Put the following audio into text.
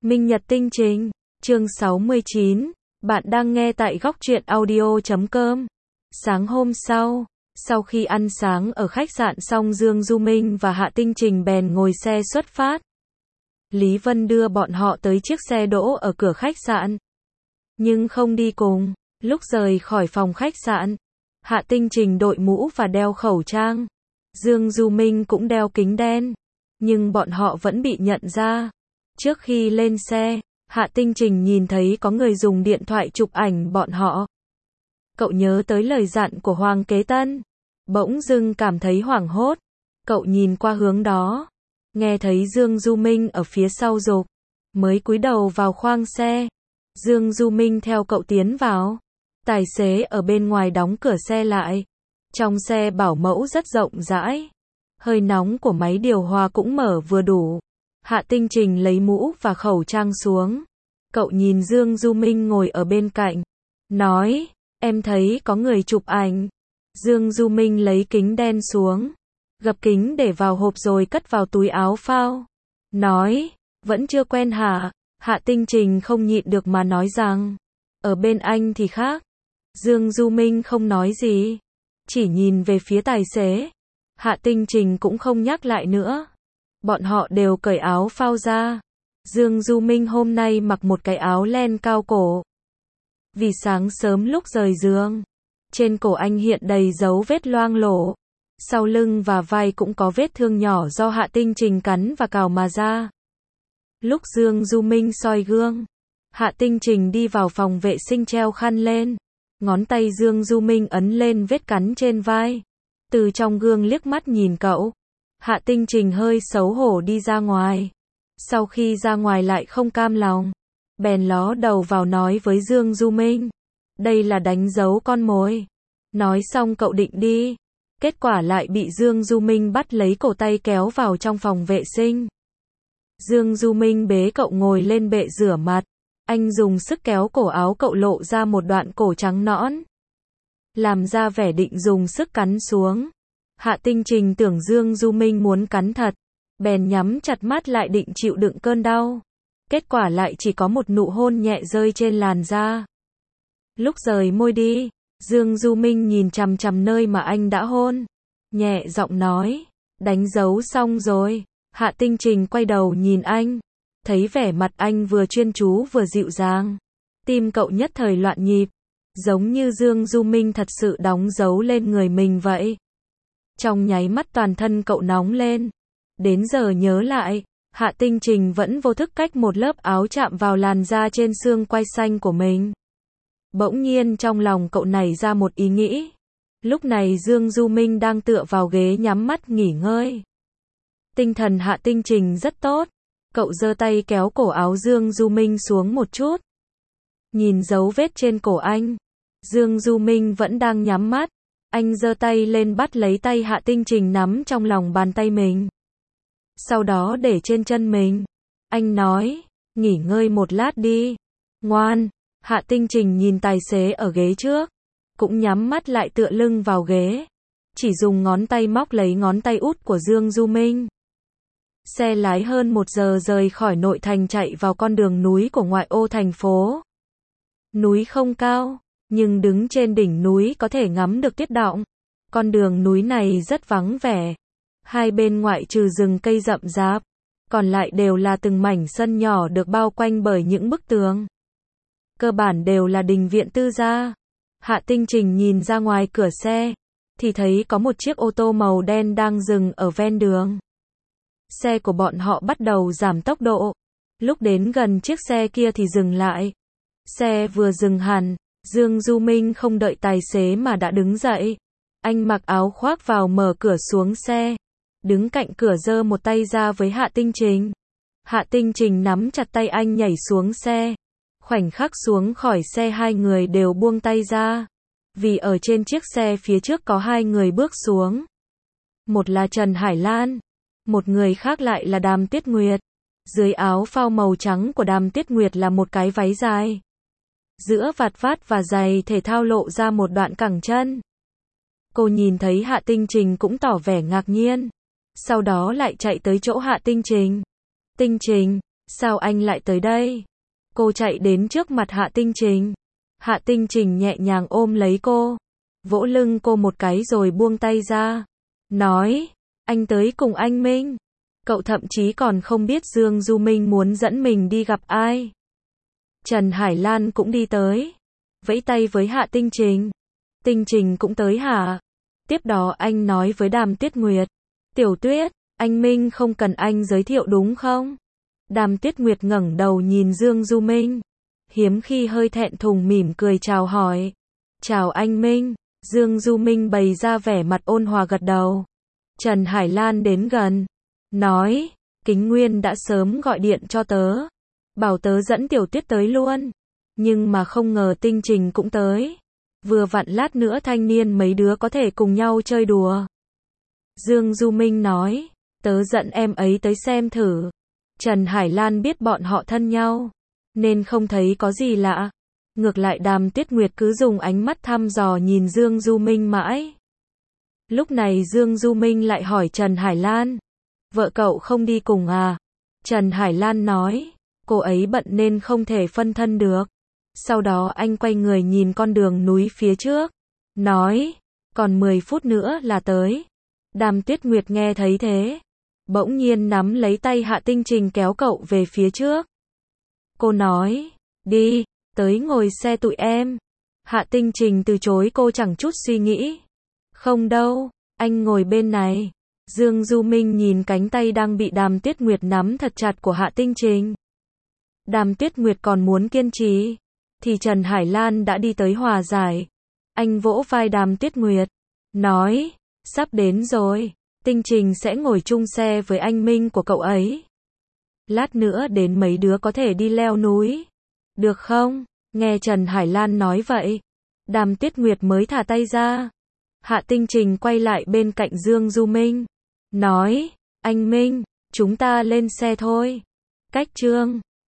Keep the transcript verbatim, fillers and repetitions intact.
Minh Nhật Tinh Trình, chương sáu mươi chín, bạn đang nghe tại góc truyện audio chấm com. Sáng hôm sau, sau khi ăn sáng ở khách sạn xong Dương Du Minh và Hạ Tinh Trình bèn ngồi xe xuất phát. Lý Vân đưa bọn họ tới chiếc xe đỗ ở cửa khách sạn, nhưng không đi cùng. Lúc rời khỏi phòng khách sạn, Hạ Tinh Trình đội mũ và đeo khẩu trang. Dương Du Minh cũng đeo kính đen, nhưng bọn họ vẫn bị nhận ra. Trước khi lên xe, Hạ Tinh Trình nhìn thấy có người dùng điện thoại chụp ảnh bọn họ. Cậu nhớ tới lời dặn của Hoàng Kế Tân, bỗng dưng cảm thấy hoảng hốt. Cậu nhìn qua hướng đó, nghe thấy Dương Du Minh ở phía sau rục, mới cúi đầu vào khoang xe. Dương Du Minh theo cậu tiến vào. Tài xế ở bên ngoài đóng cửa xe lại. Trong xe bảo mẫu rất rộng rãi. Hơi nóng của máy điều hòa cũng mở vừa đủ. Hạ Tinh Trình lấy mũ và khẩu trang xuống. Cậu nhìn Dương Du Minh ngồi ở bên cạnh, nói, em thấy có người chụp ảnh. Dương Du Minh lấy kính đen xuống, gập kính để vào hộp rồi cất vào túi áo phao. Nói, vẫn chưa quen hả? Hạ Tinh Trình không nhịn được mà nói rằng, ở bên anh thì khác. Dương Du Minh không nói gì, chỉ nhìn về phía tài xế. Hạ Tinh Trình cũng không nhắc lại nữa. Bọn họ đều cởi áo phao ra. Dương Du Minh hôm nay mặc một cái áo len cao cổ. Vì sáng sớm lúc rời giường, trên cổ anh hiện đầy dấu vết loang lổ. Sau lưng và vai cũng có vết thương nhỏ do Hạ Tinh Trình cắn và cào mà ra. Lúc Dương Du Minh soi gương, Hạ Tinh Trình đi vào phòng vệ sinh treo khăn lên. Ngón tay Dương Du Minh ấn lên vết cắn trên vai. Từ trong gương liếc mắt nhìn cậu. Hạ Tinh Trình hơi xấu hổ đi ra ngoài. Sau khi ra ngoài lại không cam lòng, bèn ló đầu vào nói với Dương Du Minh, đây là đánh dấu con mồi. Nói xong cậu định đi, kết quả lại bị Dương Du Minh bắt lấy cổ tay kéo vào trong phòng vệ sinh. Dương Du Minh bế cậu ngồi lên bệ rửa mặt. Anh dùng sức kéo cổ áo cậu lộ ra một đoạn cổ trắng nõn, làm ra vẻ định dùng sức cắn xuống. Hạ Tinh Trình tưởng Dương Du Minh muốn cắn thật, bèn nhắm chặt mắt lại định chịu đựng cơn đau. Kết quả lại chỉ có một nụ hôn nhẹ rơi trên làn da. Lúc rời môi đi, Dương Du Minh nhìn chằm chằm nơi mà anh đã hôn, nhẹ giọng nói, đánh dấu xong rồi. Hạ Tinh Trình quay đầu nhìn anh, thấy vẻ mặt anh vừa chuyên chú vừa dịu dàng. Tim cậu nhất thời loạn nhịp, giống như Dương Du Minh thật sự đóng dấu lên người mình vậy. Trong nháy mắt toàn thân cậu nóng lên. Đến giờ nhớ lại, Hạ Tinh Trình vẫn vô thức cách một lớp áo chạm vào làn da trên xương quai xanh của mình. Bỗng nhiên trong lòng cậu nảy ra một ý nghĩ. Lúc này Dương Du Minh đang tựa vào ghế nhắm mắt nghỉ ngơi. Tinh thần Hạ Tinh Trình rất tốt. Cậu giơ tay kéo cổ áo Dương Du Minh xuống một chút. Nhìn dấu vết trên cổ anh. Dương Du Minh vẫn đang nhắm mắt. Anh giơ tay lên bắt lấy tay Hạ Tinh Trình nắm trong lòng bàn tay mình. Sau đó để trên chân mình. Anh nói, nghỉ ngơi một lát đi. Ngoan. Hạ Tinh Trình nhìn tài xế ở ghế trước, cũng nhắm mắt lại tựa lưng vào ghế. Chỉ dùng ngón tay móc lấy ngón tay út của Dương Du Minh. Xe lái hơn một giờ rời khỏi nội thành chạy vào con đường núi của ngoại ô thành phố. Núi không cao, nhưng đứng trên đỉnh núi có thể ngắm được tuyết đọng. Con đường núi này rất vắng vẻ. Hai bên ngoại trừ rừng cây rậm rạp, còn lại đều là từng mảnh sân nhỏ được bao quanh bởi những bức tường. Cơ bản đều là đình viện tư gia. Hạ Tinh Trình nhìn ra ngoài cửa xe, thì thấy có một chiếc ô tô màu đen đang dừng ở ven đường. Xe của bọn họ bắt đầu giảm tốc độ. Lúc đến gần chiếc xe kia thì dừng lại. Xe vừa dừng hẳn, Dương Du Minh không đợi tài xế mà đã đứng dậy. Anh mặc áo khoác vào mở cửa xuống xe. Đứng cạnh cửa giơ một tay ra với Hạ Tinh Trình. Hạ Tinh Trình nắm chặt tay anh nhảy xuống xe. Khoảnh khắc xuống khỏi xe hai người đều buông tay ra. Vì ở trên chiếc xe phía trước có hai người bước xuống. Một là Trần Hải Lan. Một người khác lại là Đàm Tuyết Nguyệt. Dưới áo phao màu trắng của Đàm Tuyết Nguyệt là một cái váy dài. Giữa vạt vát và giày thể thao lộ ra một đoạn cẳng chân. Cô nhìn thấy Hạ Tinh Trình cũng tỏ vẻ ngạc nhiên. Sau đó lại chạy tới chỗ Hạ Tinh Trình. Tinh Trình, Sao anh lại tới đây? Cô chạy đến trước mặt Hạ Tinh Trình. Hạ Tinh Trình nhẹ nhàng ôm lấy cô, vỗ lưng cô một cái rồi buông tay ra. Nói, anh tới cùng anh Minh. Cậu thậm chí còn không biết Dương Du Minh muốn dẫn mình đi gặp ai. Trần Hải Lan cũng đi tới, vẫy tay với Hạ Tinh Trình. Tinh Trình cũng tới hả? Tiếp đó anh nói với Đàm Tuyết Nguyệt. Tiểu Tuyết, anh Minh không cần anh giới thiệu đúng không? Đàm Tuyết Nguyệt ngẩng đầu nhìn Dương Du Minh, hiếm khi hơi thẹn thùng mỉm cười chào hỏi. Chào anh Minh. Dương Du Minh bày ra vẻ mặt ôn hòa gật đầu. Trần Hải Lan đến gần, nói, Kính Nguyên đã sớm gọi điện cho tớ, bảo tớ dẫn Tiểu Tuyết tới luôn. Nhưng mà không ngờ Tinh Trình cũng tới. Vừa vặn lát nữa thanh niên mấy đứa có thể cùng nhau chơi đùa. Dương Du Minh nói, tớ dẫn em ấy tới xem thử. Trần Hải Lan biết bọn họ thân nhau, nên không thấy có gì lạ. Ngược lại Đàm Tuyết Nguyệt cứ dùng ánh mắt thăm dò nhìn Dương Du Minh mãi. Lúc này Dương Du Minh lại hỏi Trần Hải Lan, vợ cậu không đi cùng à? Trần Hải Lan nói, cô ấy bận nên không thể phân thân được. Sau đó anh quay người nhìn con đường núi phía trước, nói, còn mười phút nữa là tới. Đàm Tuyết Nguyệt nghe thấy thế, bỗng nhiên nắm lấy tay Hạ Tinh Trình kéo cậu về phía trước. Cô nói, đi, tới ngồi xe tụi em. Hạ Tinh Trình từ chối cô chẳng chút suy nghĩ. Không đâu, anh ngồi bên này. Dương Du Minh nhìn cánh tay đang bị Đàm Tuyết Nguyệt nắm thật chặt của Hạ Tinh Trình. Đàm Tuyết Nguyệt còn muốn kiên trì, thì Trần Hải Lan đã đi tới hòa giải. Anh vỗ vai Đàm Tuyết Nguyệt, nói, sắp đến rồi, Tinh Trình sẽ ngồi chung xe với anh Minh của cậu ấy. Lát nữa đến mấy đứa có thể đi leo núi. Được không? Nghe Trần Hải Lan nói vậy, Đàm Tuyết Nguyệt mới thả tay ra. Hạ Tinh Trình quay lại bên cạnh Dương Du Minh, nói, anh Minh, chúng ta lên xe thôi. Cách chương